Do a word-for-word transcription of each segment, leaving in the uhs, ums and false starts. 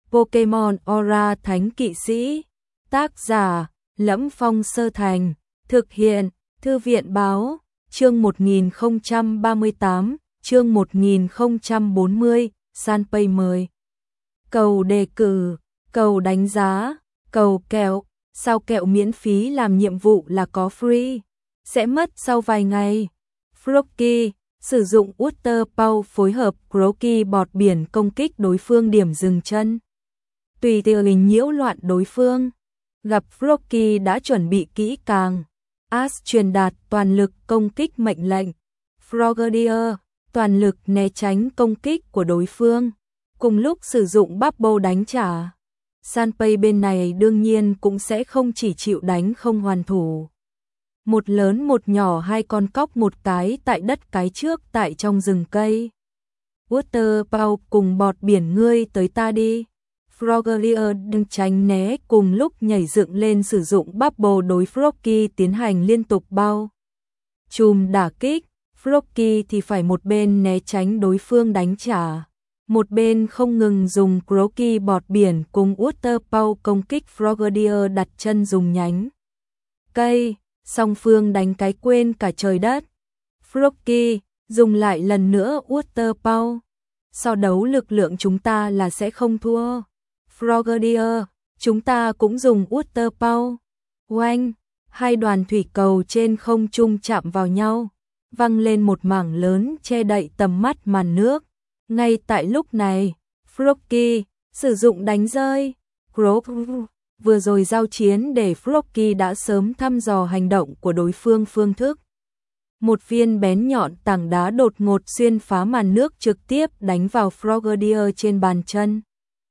Pokemon Aura Thánh Kỵ Sĩ. Tác giả: Lẫm Phong Sơ Thành. Thực hiện: Thư viện báo. Chương một nghìn không trăm ba mươi tám, chương một nghìn không trăm bốn mươi, Sanpei mời. Cầu đề cử, cầu đánh giá, cầu kẹo, sao kẹo miễn phí làm nhiệm vụ là có free, sẽ mất sau vài ngày. Froakie, sử dụng Water Paw phối hợp Croaky bọt biển công kích đối phương điểm dừng chân. Tùy tình nhiễu loạn đối phương. Gặp Froakie đã chuẩn bị kỹ càng. Ash truyền đạt toàn lực công kích mệnh lệnh. Frogadier, toàn lực né tránh công kích của đối phương. Cùng lúc sử dụng Bubble đánh trả. Sanpei bên này đương nhiên cũng sẽ không chỉ chịu đánh không hoàn thủ. Một lớn một nhỏ hai con cóc một cái tại đất cái trước tại trong rừng cây. Water Paw cùng bọt biển ngươi tới ta đi. Frogadier đừng tránh né cùng lúc nhảy dựng lên sử dụng Bubble đối Froakie tiến hành liên tục bao trùm đả kích. Froakie thì phải một bên né tránh đối phương đánh trả, một bên không ngừng dùng Croaky bọt biển cùng Water Paw công kích. Frogadier đặt chân dùng nhánh cây, song phương đánh cái quên cả trời đất. Froakie dùng lại lần nữa Water Paw. So đấu lực lượng chúng ta là sẽ không thua. Frogadier, chúng ta cũng dùng Water Paw. Oanh, hai đoàn thủy cầu trên không trung chạm vào nhau, văng lên một mảng lớn che đậy tầm mắt màn nước. Ngay tại lúc này, Froakie sử dụng đánh rơi. Croak vừa rồi giao chiến để Froakie đã sớm thăm dò hành động của đối phương phương thức. Một viên bén nhọn tảng đá đột ngột xuyên phá màn nước trực tiếp đánh vào Frogadier trên bàn chân.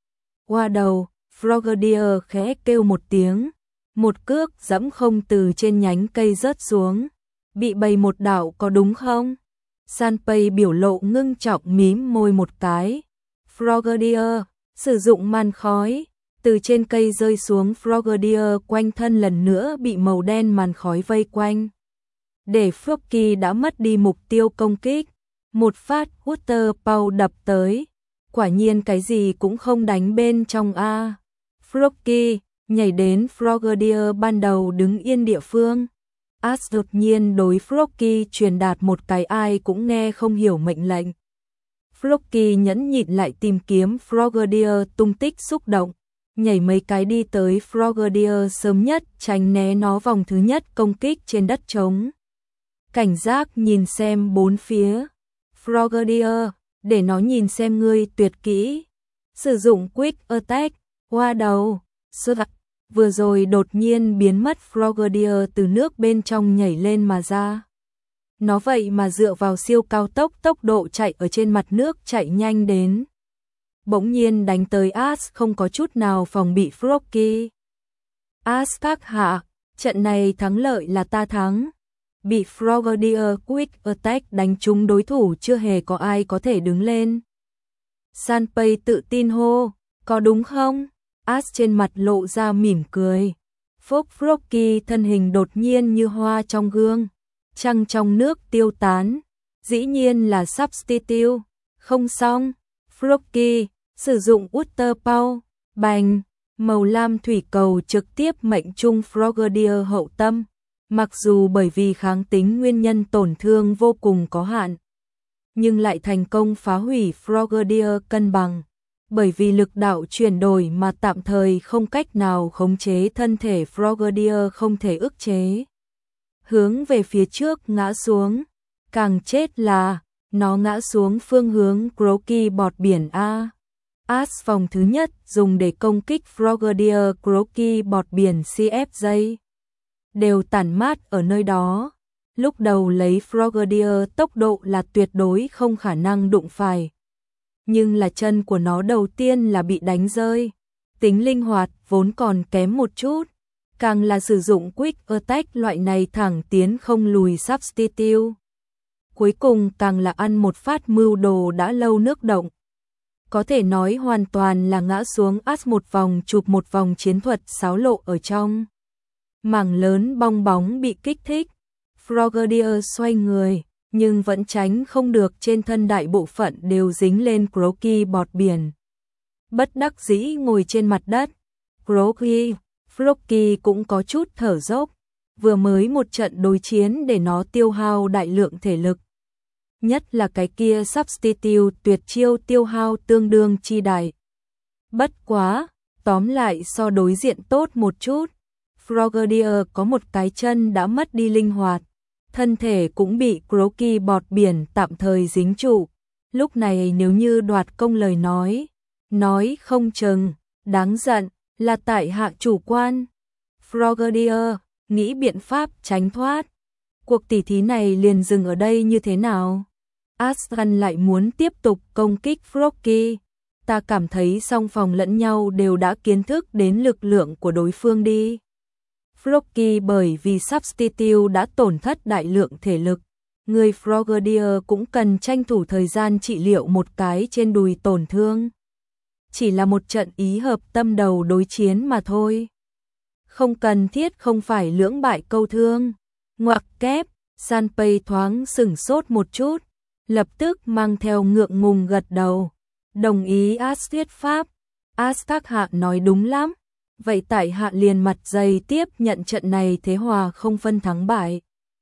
Qua đầu, Frogadier khẽ kêu một tiếng, một cước giẫm không từ trên nhánh cây rớt xuống. Bị bầy một đảo có đúng không? Sanpei biểu lộ ngưng trọng mím môi một cái. Frogadier sử dụng màn khói từ trên cây rơi xuống. Frogadier quanh thân lần nữa bị màu đen màn khói vây quanh. Để Froakie đã mất đi mục tiêu công kích. Một phát Water Paw đập tới. Quả nhiên cái gì cũng không đánh bên trong a. Froakie nhảy đến Frogadier ban đầu đứng yên địa phương. Ash đột nhiên đối Froakie truyền đạt một cái ai cũng nghe không hiểu mệnh lệnh. Froakie nhẫn nhịn lại tìm kiếm Frogadier tung tích xúc động, nhảy mấy cái đi tới Frogadier sớm nhất tránh né nó vòng thứ nhất công kích trên đất trống. Cảnh giác nhìn xem bốn phía. Frogadier, để nó nhìn xem ngươi tuyệt kỹ. Sử dụng Quick Attack, qua đầu, xuất vừa rồi đột nhiên biến mất. Frogadier từ nước bên trong nhảy lên mà ra. Nó vậy mà dựa vào siêu cao tốc tốc độ chạy ở trên mặt nước chạy nhanh đến. Bỗng nhiên đánh tới Ash không có chút nào phòng bị Froakie. Ash các hạ, trận này thắng lợi là ta thắng. Bị Frogadier Quick Attack đánh trúng đối thủ chưa hề có ai có thể đứng lên. Sanpei tự tin hô, có đúng không? Ash trên mặt lộ ra mỉm cười. Phúc Froakie thân hình đột nhiên như hoa trong gương. Trăng trong nước tiêu tán. Dĩ nhiên là substitute. Không xong. Froakie sử dụng Water Paw. Bành. Màu lam thủy cầu trực tiếp mệnh trung Frogadier hậu tâm. Mặc dù bởi vì kháng tính nguyên nhân tổn thương vô cùng có hạn, nhưng lại thành công phá hủy Frogadier cân bằng. Bởi vì lực đạo chuyển đổi mà tạm thời không cách nào khống chế thân thể Frogadier không thể ức chế. Hướng về phía trước ngã xuống. Càng chết là, nó ngã xuống phương hướng Croaky bọt biển A. Ash vòng thứ nhất dùng để công kích Frogadier Croaky bọt biển xê ép giây. Đều tản mát ở nơi đó. Lúc đầu lấy Frogadier tốc độ là tuyệt đối không khả năng đụng phải. Nhưng là chân của nó đầu tiên là bị đánh rơi. Tính linh hoạt vốn còn kém một chút. Càng là sử dụng Quick Attack loại này thẳng tiến không lùi substitute. Cuối cùng càng là ăn một phát mưu đồ đã lâu nước động. Có thể nói hoàn toàn là ngã xuống Ash một vòng chụp một vòng chiến thuật xáo lộ ở trong. Mảng lớn bong bóng bị kích thích. Frogadier xoay người, nhưng vẫn tránh không được trên thân đại bộ phận đều dính lên Croaky bọt biển. bất đắc dĩ ngồi trên mặt đất. Froggy, Froggy cũng có chút thở dốc, vừa mới một trận đối chiến để nó tiêu hao đại lượng thể lực. Nhất là cái kia substitute tuyệt chiêu tiêu hao tương đương chi đại. Bất quá, tóm lại so đối diện tốt một chút. Frogadier có một cái chân đã mất đi linh hoạt, thân thể cũng bị Croaky bọt biển tạm thời dính trụ. Lúc này nếu như đoạt công lời nói, nói không chừng, đáng giận, là tại hạ chủ quan. Frogadier nghĩ biện pháp tránh thoát. Cuộc tỉ thí này liền dừng ở đây như thế nào? Aslan lại muốn tiếp tục công kích Froggy. Ta cảm thấy song phòng lẫn nhau đều đã kiến thức đến lực lượng của đối phương đi. Froggy bởi vì substitute đã tổn thất đại lượng thể lực. Người Frogadier cũng cần tranh thủ thời gian trị liệu một cái trên đùi tổn thương. Chỉ là một trận ý hợp tâm đầu đối chiến mà thôi. Không cần thiết không phải lưỡng bại câu thương. Ngoặc kép, Sanpei thoáng sửng sốt một chút, lập tức mang theo ngượng ngùng gật đầu. Đồng ý As thuyết pháp. As các hạ nói đúng lắm. Vậy tại hạ liền mặt dày tiếp nhận trận này thế hòa không phân thắng bại.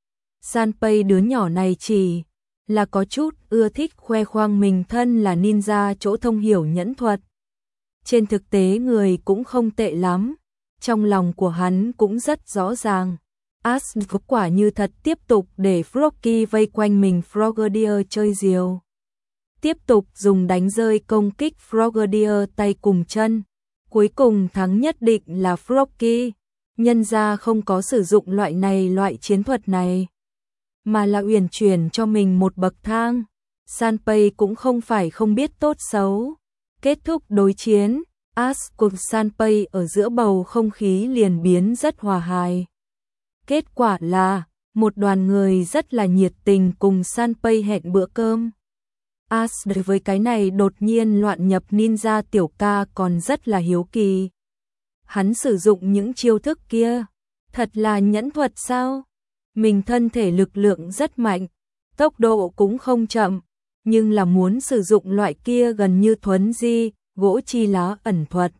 Sanpei đứa nhỏ này chỉ là có chút ưa thích khoe khoang mình thân là ninja chỗ thông hiểu nhẫn thuật. Trên thực tế người cũng không tệ lắm, trong lòng của hắn cũng rất rõ ràng. As có quả như thật tiếp tục để Froggy vây quanh mình Frogadier chơi diều. Tiếp tục dùng đánh rơi công kích Frogadier tay cùng chân. Cuối cùng thắng nhất định là Froggy. Nhân ra không có sử dụng loại này loại chiến thuật này, mà là uyển chuyển cho mình một bậc thang. Sanpei cũng không phải không biết tốt xấu. Kết thúc đối chiến, As cùng Sanpei ở giữa bầu không khí liền biến rất hòa hài. Kết quả là, một đoàn người rất là nhiệt tình cùng Sanpei hẹn bữa cơm. As đối với cái này đột nhiên loạn nhập ninja tiểu ca còn rất là hiếu kỳ. Hắn sử dụng những chiêu thức kia, thật là nhẫn thuật sao? Mình thân thể lực lượng rất mạnh, tốc độ cũng không chậm, nhưng là muốn sử dụng loại kia gần như thuấn di, gỗ chi lá ẩn thuật.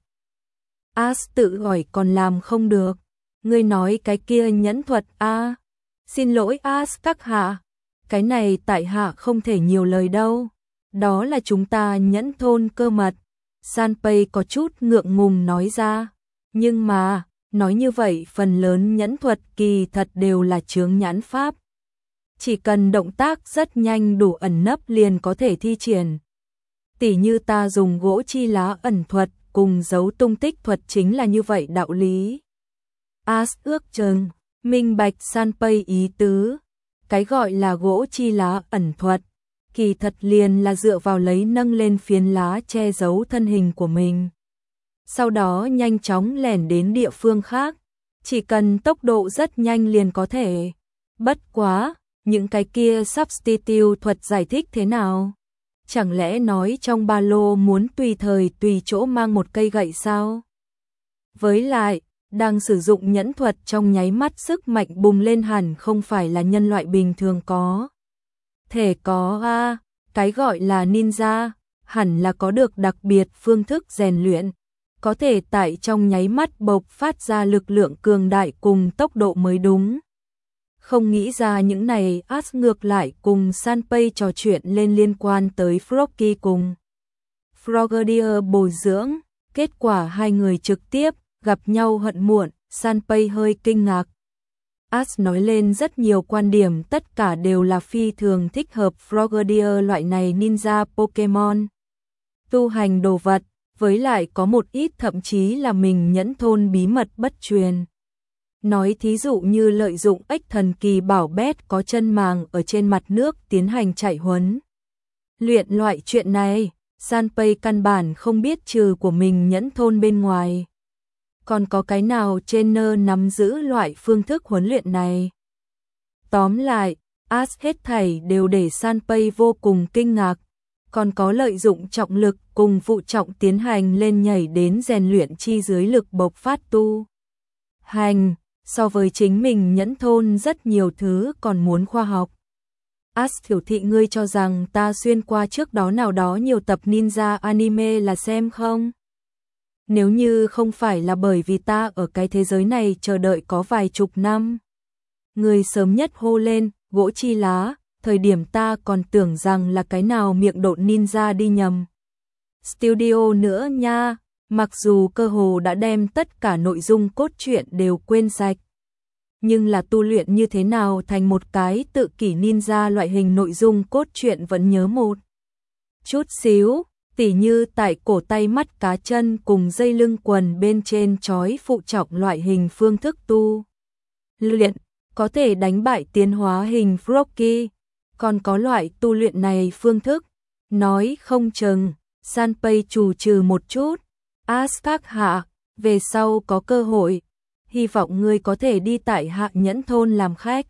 As tự hỏi còn làm không được. Ngươi nói cái kia nhẫn thuật a? À? Xin lỗi As các hạ, cái này tại hạ không thể nhiều lời đâu. Đó là chúng ta nhẫn thôn cơ mật. Sanpei có chút ngượng ngùng nói ra. Nhưng mà, nói như vậy phần lớn nhẫn thuật kỳ thật đều là chướng nhãn pháp. Chỉ cần động tác rất nhanh đủ ẩn nấp liền có thể thi triển. Tỉ như ta dùng gỗ chi lá ẩn thuật cùng giấu tung tích thuật chính là như vậy đạo lý. As ước chừng, minh bạch Sanpei ý tứ. Cái gọi là gỗ chi lá ẩn thuật, kỳ thật liền là dựa vào lấy nâng lên phiến lá che giấu thân hình của mình. Sau đó nhanh chóng lẻn đến địa phương khác, chỉ cần tốc độ rất nhanh liền có thể. Bất quá, những cái kia substitute thuật giải thích thế nào? Chẳng lẽ nói trong ba lô muốn tùy thời tùy chỗ mang một cây gậy sao? Với lại, đang sử dụng nhẫn thuật trong nháy mắt sức mạnh bùng lên hẳn không phải là nhân loại bình thường có. Thể có a, à, cái gọi là ninja, hẳn là có được đặc biệt phương thức rèn luyện, có thể tại trong nháy mắt bộc phát ra lực lượng cường đại cùng tốc độ mới đúng. Không nghĩ ra những này As ngược lại cùng Sanpei trò chuyện lên liên quan tới Froggy cùng Frogadier bồi dưỡng, kết quả hai người trực tiếp gặp nhau hận muộn. Sanpei hơi kinh ngạc. As nói lên rất nhiều quan điểm, tất cả đều là phi thường thích hợp Frogadier loại này ninja Pokemon. Tu hành đồ vật, với lại có một ít thậm chí là mình nhẫn thôn bí mật bất truyền. Nói thí dụ như lợi dụng ếch thần kỳ bảo bét có chân màng ở trên mặt nước tiến hành chạy huấn luyện loại chuyện này, Sanpei căn bản không biết trừ của mình nhẫn thôn bên ngoài. Còn có cái nào trainer nắm giữ loại phương thức huấn luyện này? Tóm lại, As hết thảy đều để Sanpei vô cùng kinh ngạc. Còn có lợi dụng trọng lực cùng phụ trọng tiến hành lên nhảy đến rèn luyện chi dưới lực bộc phát tu hành, so với chính mình nhẫn thôn rất nhiều thứ còn muốn khoa học. As thiểu thị, ngươi cho rằng ta xuyên qua trước đó nào đó nhiều tập ninja anime là xem không? Nếu như không phải là bởi vì ta ở cái thế giới này chờ đợi có vài chục năm. Người sớm nhất hô lên, gỗ chi lá, thời điểm ta còn tưởng rằng là cái nào miệng độn ninja đi nhầm. Studio nữa nha, mặc dù cơ hồ đã đem tất cả nội dung cốt truyện đều quên sạch. Nhưng là tu luyện như thế nào thành một cái tự kỷ ninja loại hình nội dung cốt truyện vẫn nhớ một chút xíu, tỉ như tại cổ tay mắt cá chân cùng dây lưng quần bên trên trói phụ trọng loại hình phương thức tu luyện, có thể đánh bại tiến hóa hình Frocky, còn có loại tu luyện này phương thức, nói không chừng, Sanpei chủ trừ một chút, As các hạ, về sau có cơ hội, hy vọng ngươi có thể đi tại Hạ Nhẫn Thôn làm khách.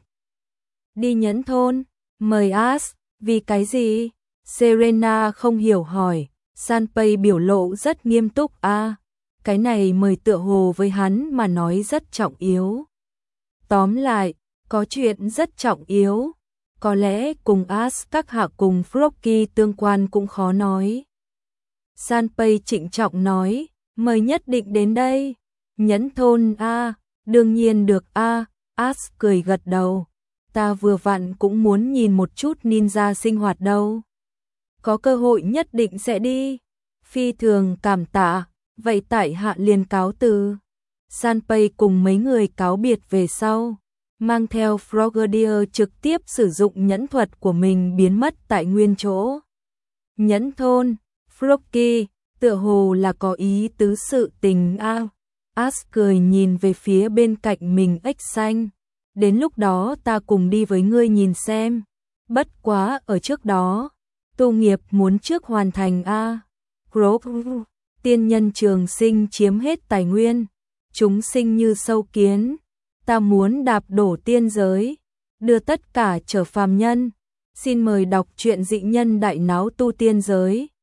Đi Nhẫn Thôn, mời As, vì cái gì? Serena không hiểu hỏi, Sanpei biểu lộ rất nghiêm túc a, à, cái này mời tựa hồ với hắn mà nói rất trọng yếu. Tóm lại, có chuyện rất trọng yếu, có lẽ cùng As các hạ cùng Frocky tương quan cũng khó nói. Sanpei trịnh trọng nói, mời nhất định đến đây. Nhẫn Thôn a, à, đương nhiên được a, à, As cười gật đầu. Ta vừa vặn cũng muốn nhìn một chút ninja sinh hoạt đâu. Có cơ hội nhất định sẽ đi. Phi thường cảm tạ, vậy tại hạ liền cáo từ. Sanpei cùng mấy người cáo biệt về sau, mang theo Frogadier trực tiếp sử dụng nhẫn thuật của mình biến mất tại nguyên chỗ. Nhẫn Thôn, Frocky, tựa hồ là có ý tứ sự tình a. À. As cười nhìn về phía bên cạnh mình ếch xanh. Đến lúc đó ta cùng đi với ngươi nhìn xem. Bất quá ở trước đó, tu nghiệp muốn trước hoàn thành a. À. Grove, tiên nhân trường sinh chiếm hết tài nguyên. Chúng sinh như sâu kiến. Ta muốn đạp đổ tiên giới, đưa tất cả trở phàm nhân. Xin mời đọc truyện Dị Nhân Đại Náo Tu Tiên Giới.